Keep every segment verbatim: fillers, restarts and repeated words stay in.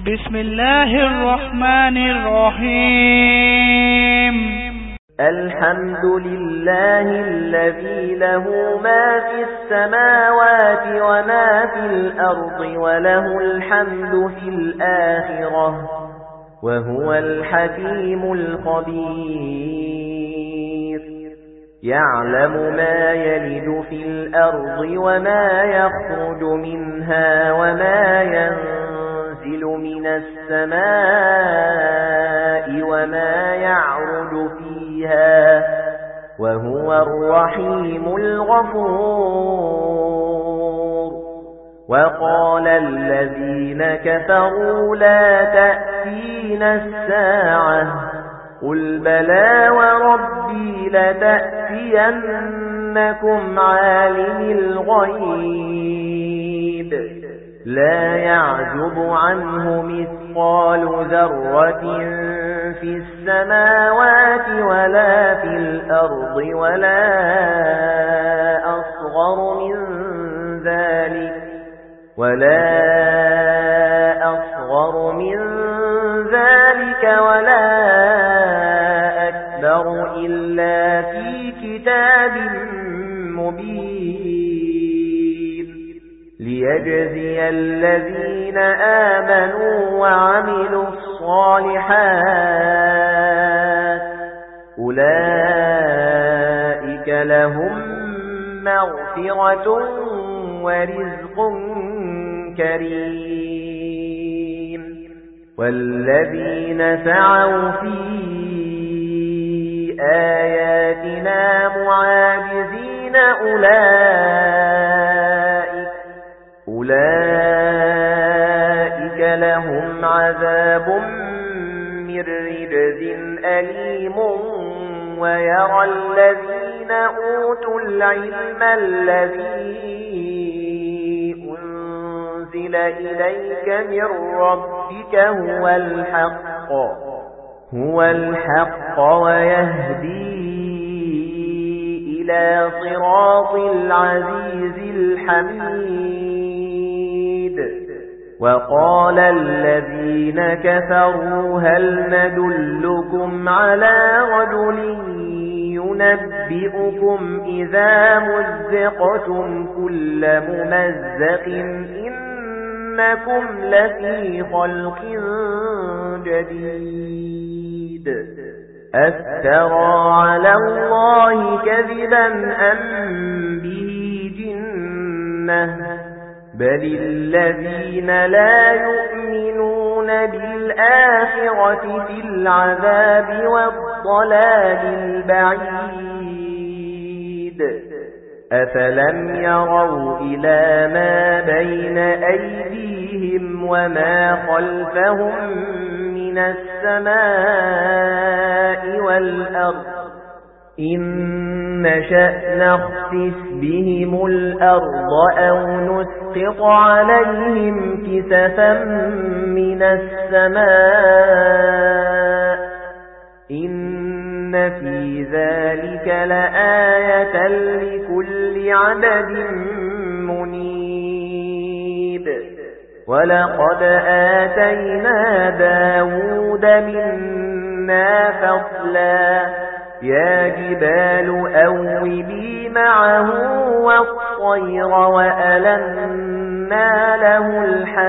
بسم الله الرحمن الرحيم. الحمد لله الذي له ما في السماوات وما في الأرض وله الحمد في الآخرة وهو الحكيم الخبير. يعلم ما يلج في الأرض وما يخرج منها وما ينزل من السماء وما يعرج فيها وهو الرحيم الغفور. وقال الذين كفروا لا تأتينا الساعة قل بلى وربي لتأتينكم عالم الغيب لا يعزب عنه مثقال ذرة في السماوات ولا في الأرض ولا أصغر من ذلك ولا أصغر من ذلك ولا أكبر إلا في كتاب مبين ليجزي الذين آمنوا وعملوا الصالحات أولئك لهم مغفرة ورزق كريم. والذين سعوا في آياتنا معاجزين أولئك أولئك لهم عذاب من رجز أليم. ويرى الذين أوتوا العلم الذي أنزل إليك من ربك هو الحق هو الحق ويهدي إلى صراط العزيز الحميد. وقال الذين كفروا هل ندلكم على رجل ينبئكم إذا مزقتم كل ممزق إنكم لفي خلق جديد أفترى على الله كذبا أم به جنة بل الذين لا يؤمنون بالآخرة في العذاب والضلال البعيد. أفلم يروا إلى ما بين أيديهم وما خلفهم من السماء والأرض إن نشأ نخسف بهم الأرض أو نسقط عليهم كسفا من السماء إن في ذلك لآية لكل عبد منيب. ولقد آتينا داود منا فضلا يا جبال أوبي معه والطير وألنا له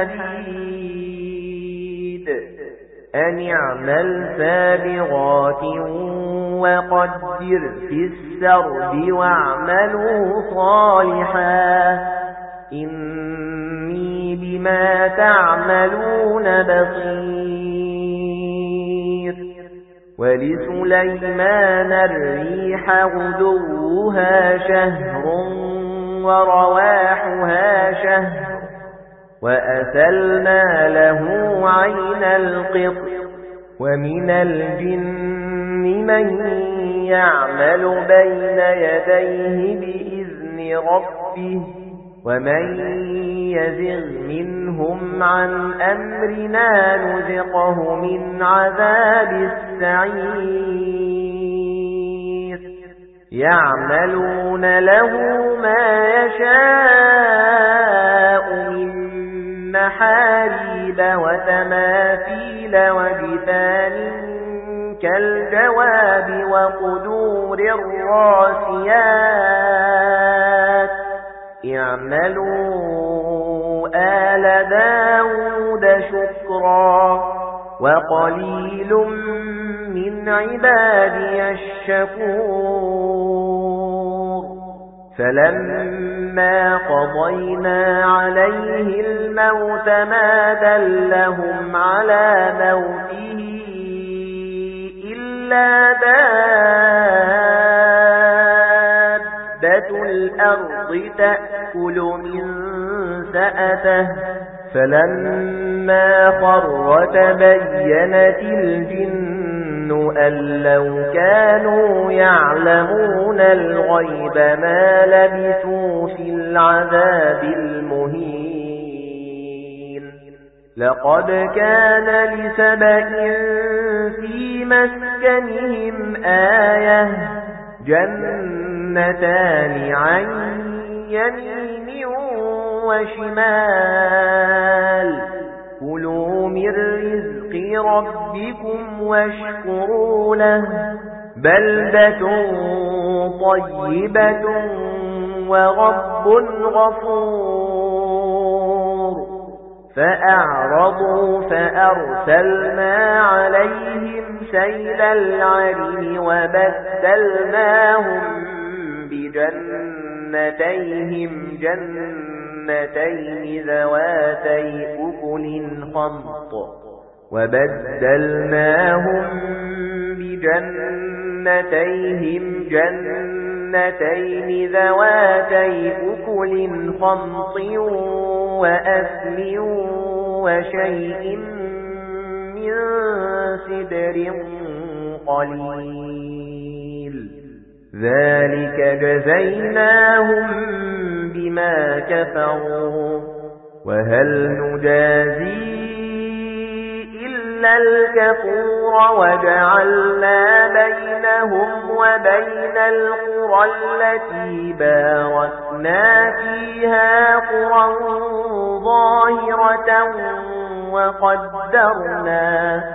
الحديد أن اعمل سابغات وقدر في السرد واعملوا صالحا إني بما تعملون بصير. ولسليمان الريح غدوها شهر ورواحها شهر وأسلنا له عين القطر ومن الجن من يعمل بين يديه بإذن ربه ومن يزغ منهم عن أمرنا نذقه من عذاب السعير. يعملون له ما يشاء من محاريب وكواعب وتماثيل وجفان كالجواب وقدور الراسيات اعملوا آل داود شكرا وقليل من عبادي الشكور فلما قضينا عليه الموت ما دلهم على موته إلا دابة الأرض تأكل من سأته فلما خر تبينت الجن أن لو كانوا يعلمون الغيب ما لبثوا في العذاب المهين لقد كان لسبأ في مسكنهم آية جنتان عن يمين وشمال كلوا من رزق ربكم واشكروا له بلدة طيبة ورب غفور فأعرضوا فأرسلنا عليهم سيل العرم وبدلناهم بجنتيهم جنتين ذواتي أكل خمط وبدلناهم بجنتيهم جنتين ذواتي أكل خمط وأثل وشيء من سدر قليل ذلك جزيناهم بما كفروا وهل نجازي إلا الكفور وجعلنا بينهم وبين القرى التي باركنا فيها قرى ظاهرة وقدرنا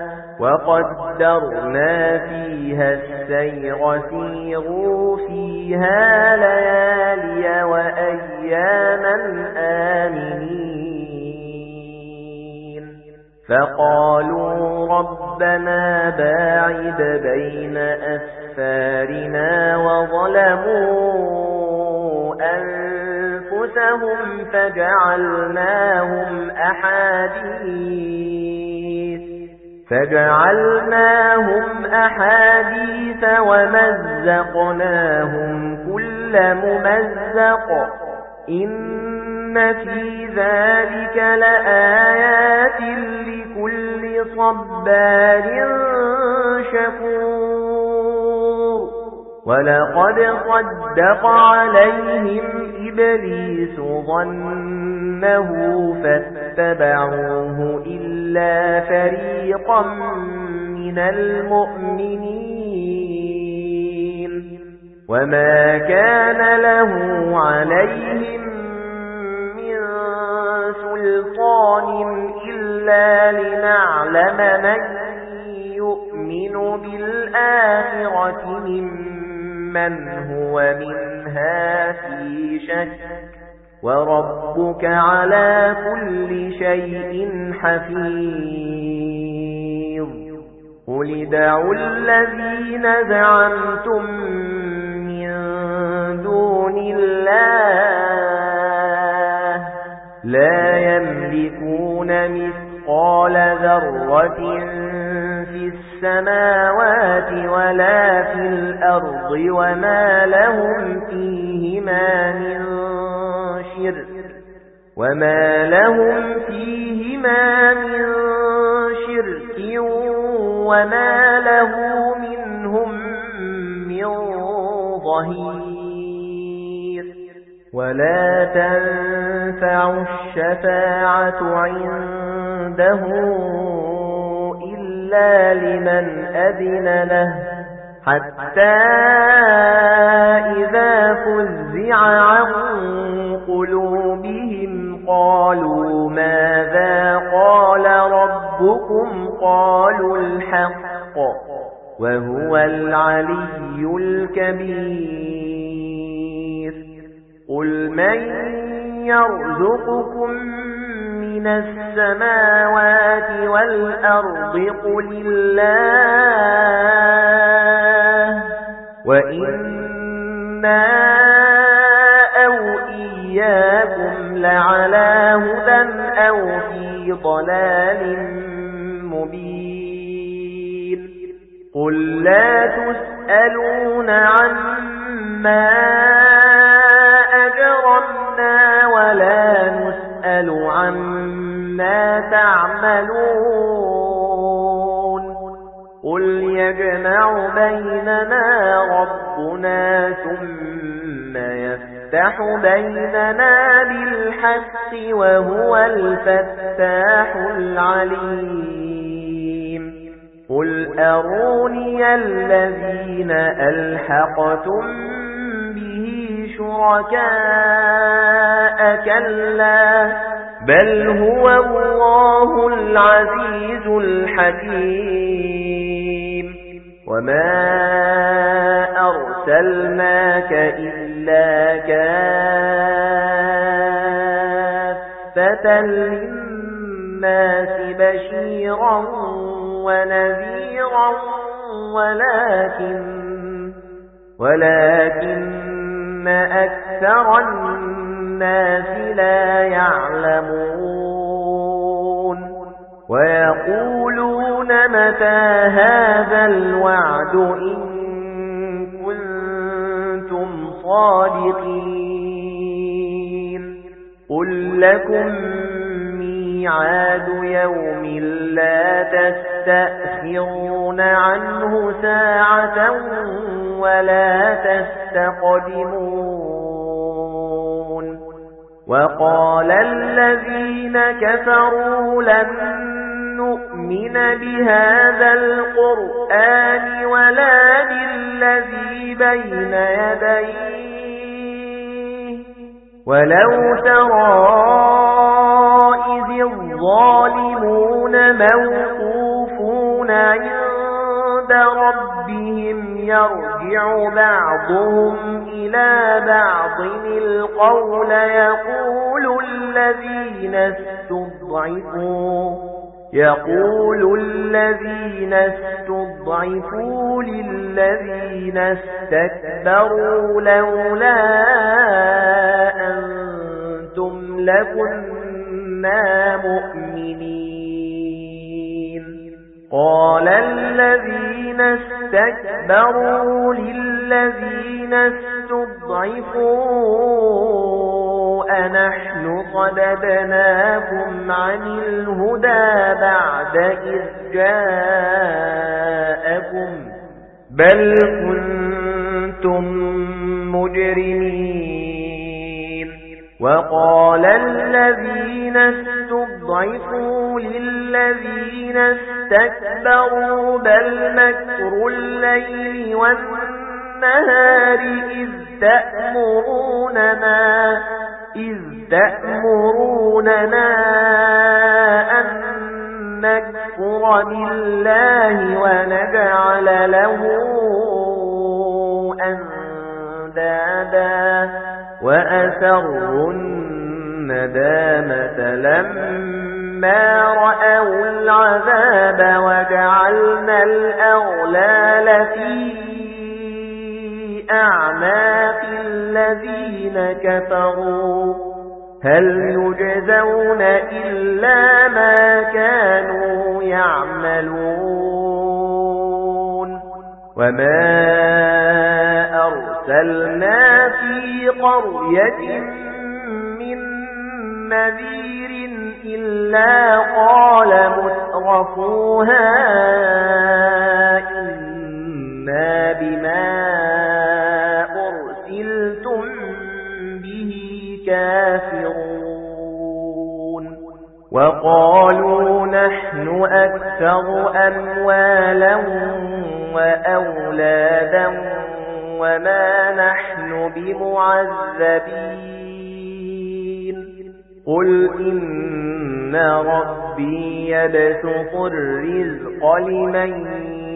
وقدرنا فيها السير سيروا فيها ليالي وأياما آمنين فقالوا ربنا باعد بين أسفارنا وظلموا أنفسهم فجعلناهم أحاديث فجعلناهم أحاديث ومزقناهم كل ممزق إن في ذلك لآيات لكل صبار شكور ولقد صدق عليهم إبليس ظنه فاتبعوه إلا فريقا من المؤمنين وما كان له عليهم من سلطان إلا لنعلم من يؤمن بالآخرة ممن هو منها في شك وربك على كل شيء حفيظ قل ادعوا الذين زعمتم من دون الله لا يملكون مثقال ذرة في السماوات ولا في الأرض وما لهم فيهما من شرك وما لهم فيهما من شرك وما له منهم من ظهير ولا تنفع الشفاعة عنده إلا لمن أذن له حتى إذا فزع عن قلوبهم قالوا ماذا قال ربكم قالوا الحق وهو العلي الكبير قل من يرزقكم من السماوات والأرض قل الله وإنا أو إياكم لعلى هدى أو في ضلال مبين قل لا تسألون عما أجرمنا ولا نسأل عما تعملون قل يجمع بيننا ربنا ثم يفتح بيننا بالحق وهو الفتاح العليم قل أروني الذين ألحقتم به شركاء كلا بل هو الله العزيز الحكيم وما أرسلناك إلا كافة للناس بشيرا ونذيرا ولكن ولكن أكثر الناس لا يعلمون ويقولون متى هذا الوعد إن كنتم صادقين قل لكم ميعاد يوم لا تستأخرون عنه ساعة ولا تستقدمون وقال الذين كفروا لن نؤمن بهذا القرآن ولا بالذي بين يديه ولو ترى إذ الظالمون موقوفون عند ربهم يرجع بعضهم إلى بعض القول يقول الذين استضعفوا يقول الذين استضعفوا للذين استكبروا لولا أنتم لكنا مؤمنين قال الذين استكبروا للذين استضعفوا أنحن صددناكم عن الهدى بعد إذ جاءكم بل كنتم مجرمين وقال الذين استضعفوا للذين استكبروا بل مكر الليل والنهار إذ تأمروننا إذ تأمروننا أن نكفر بالله ونجعل له أندادا وأسروا الندامة لما رأوا العذاب وجعلنا الأغلال في أعناق الذين كفروا هل يجزون إلا ما كانوا يعملون وما أرسلنا في قرية من نذير إلا قال مترفوها إنا بما أرسلتم به كافرون وقالوا نحن أكثر أموالا وأولادا وما نحن بمعذبين قل إن ربي يبسط الرزق لمن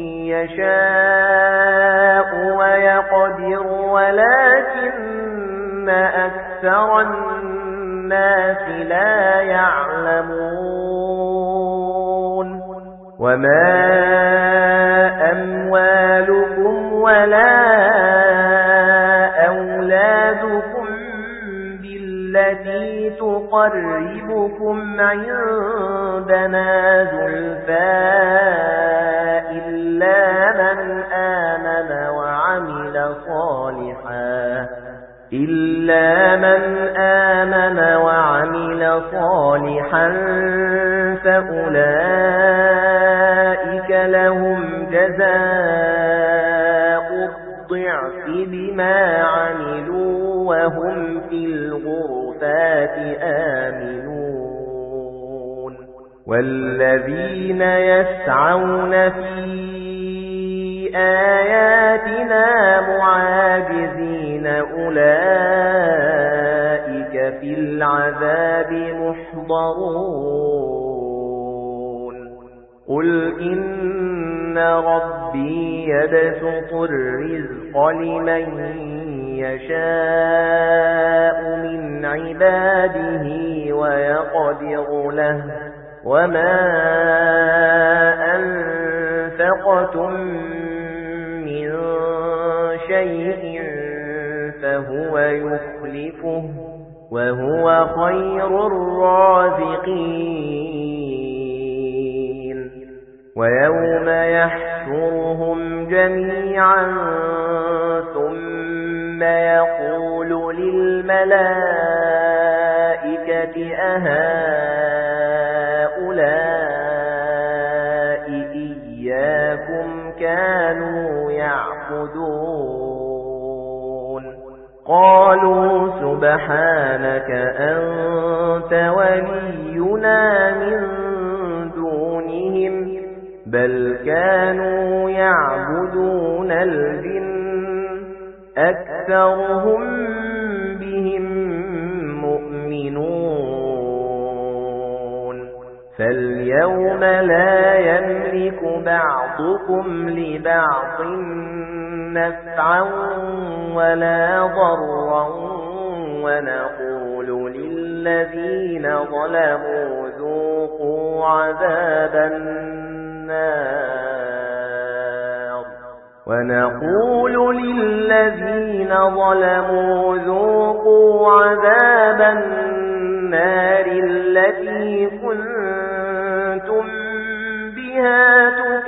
يشاء ويقدر ولكن أكثر الناس لا يعلمون وما أموالكم ولا أولادكم بالتي تقربكم عندنا زلفى إلا من آمن وعمل صالحا إلا من آمن وعمل صالحا فأولئك لهم جزاء الضعف بما عملوا وهم في الغرفات آمنون والذين يسعون في آياتنا معاجزين أولئك في العذاب محضرون قل إن ربي يبسط الرزق لمن يشاء من عباده ويقدر له وما أنفقتم من شيء فهو يخلفه وهو خير الرازقين ويوم يحشرهم جميعا ثم يقول للملائكة أهؤلاء إياكم كانوا يعبدون قالوا سبحانك أنت ولينا من دونهم بل كانوا يعبدون الجن أكثرهم بهم مؤمنون فاليوم لا يملك بعضكم لبعض نفعا ولا ضرا ونقول للذين ظلموا ذوقوا عذاب النار ونقول للذين ظلموا ذوقوا عذاب النار التي كنتم بها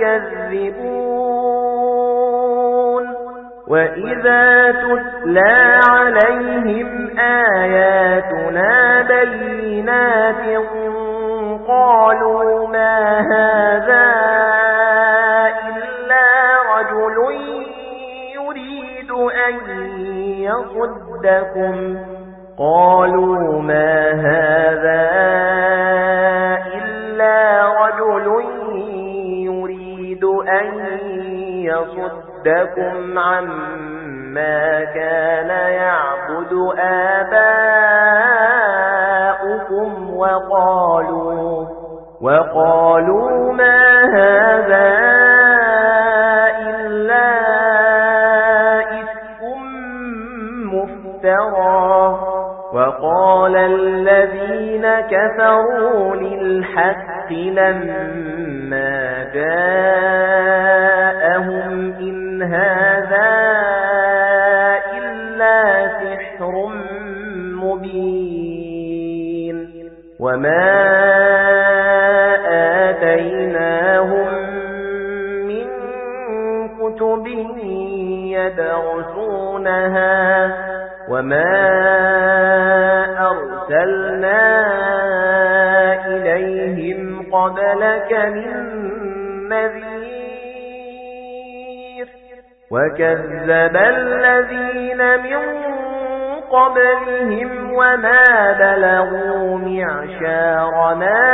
تكذبون وإذا تتلى عليهم آياتنا بينات قالوا ما هذا إلا رجل يريد أن يصدكم قالوا ما هذا إلا رجل يريد أن يصدكم عما كان يعبد آباؤكم وقالوا وقالوا ما هذا إلا إفك مفترى وقال الذين كفروا للحق لما جاءهم إن هذا إلا سحر مبين وما آتيناهم من كتب يدرسونها وما أرسلنا إليهم قبلك من نذير وكذب الذين من قبلهم وما بلغوا معشار ما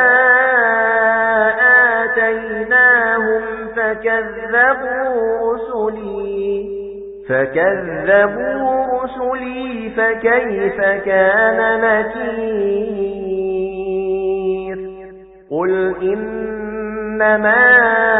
آتيناهم فكذبوا رسلي فكذبوا رسلي فكيف كان نكير قل إنما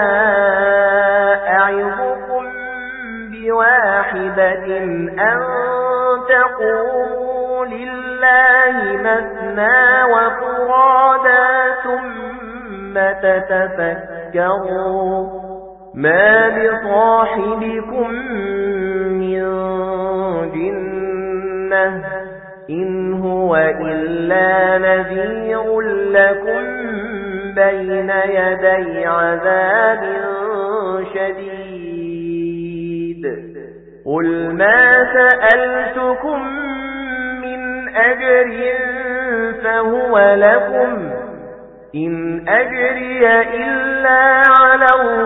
أعظكم بواحدة أن تقوموا لله مثنى وفرادا ثم تتفكروا ما بصاحبكم من جنة إن هو إلا نذير لكم بين يدي عذاب شديد قل ما سألتكم من أجر فهو لكم إن أجري إلا على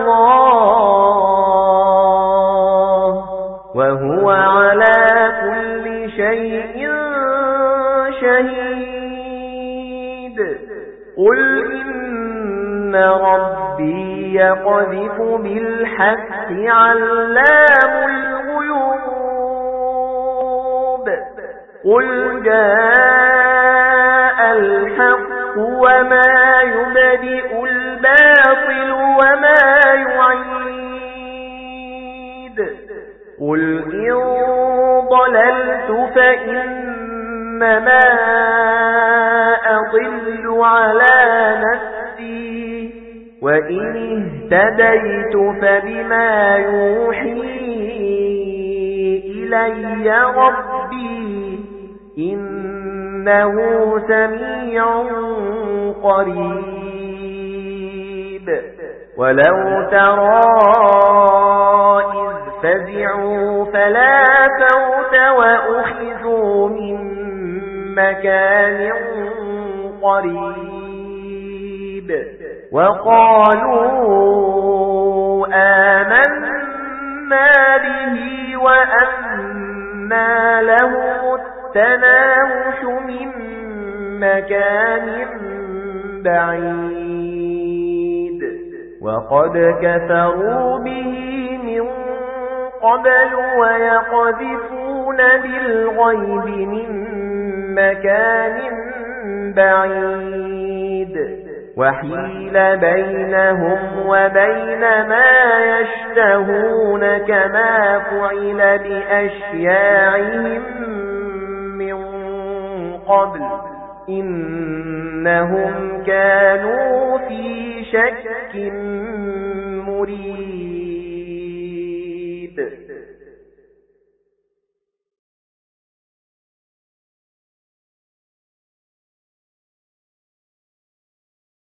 الله وهو على كل شيء شهيد قل إن ربي يقذف بالحق علام الغيوب قل جاء الحق وما يبدئ الباطل وما يعيد قل إن ضللت فإنما أضل على نفسي وإن اهتديت فبما يوحي إلي ربي إنه سميع قريب ولو ترى إذ فزعوا فلا فوت وأخذوا من مكان قريب وقالوا آمنا به وأنى لهم التناوش من مكان بعيد وقد كفروا به من قبل ويقذفون بالغيب من مكان بعيد وحيل بينهم وبين ما يشتهون كما فعل بأشياعهم من قبل إنهم كانوا في شك مريب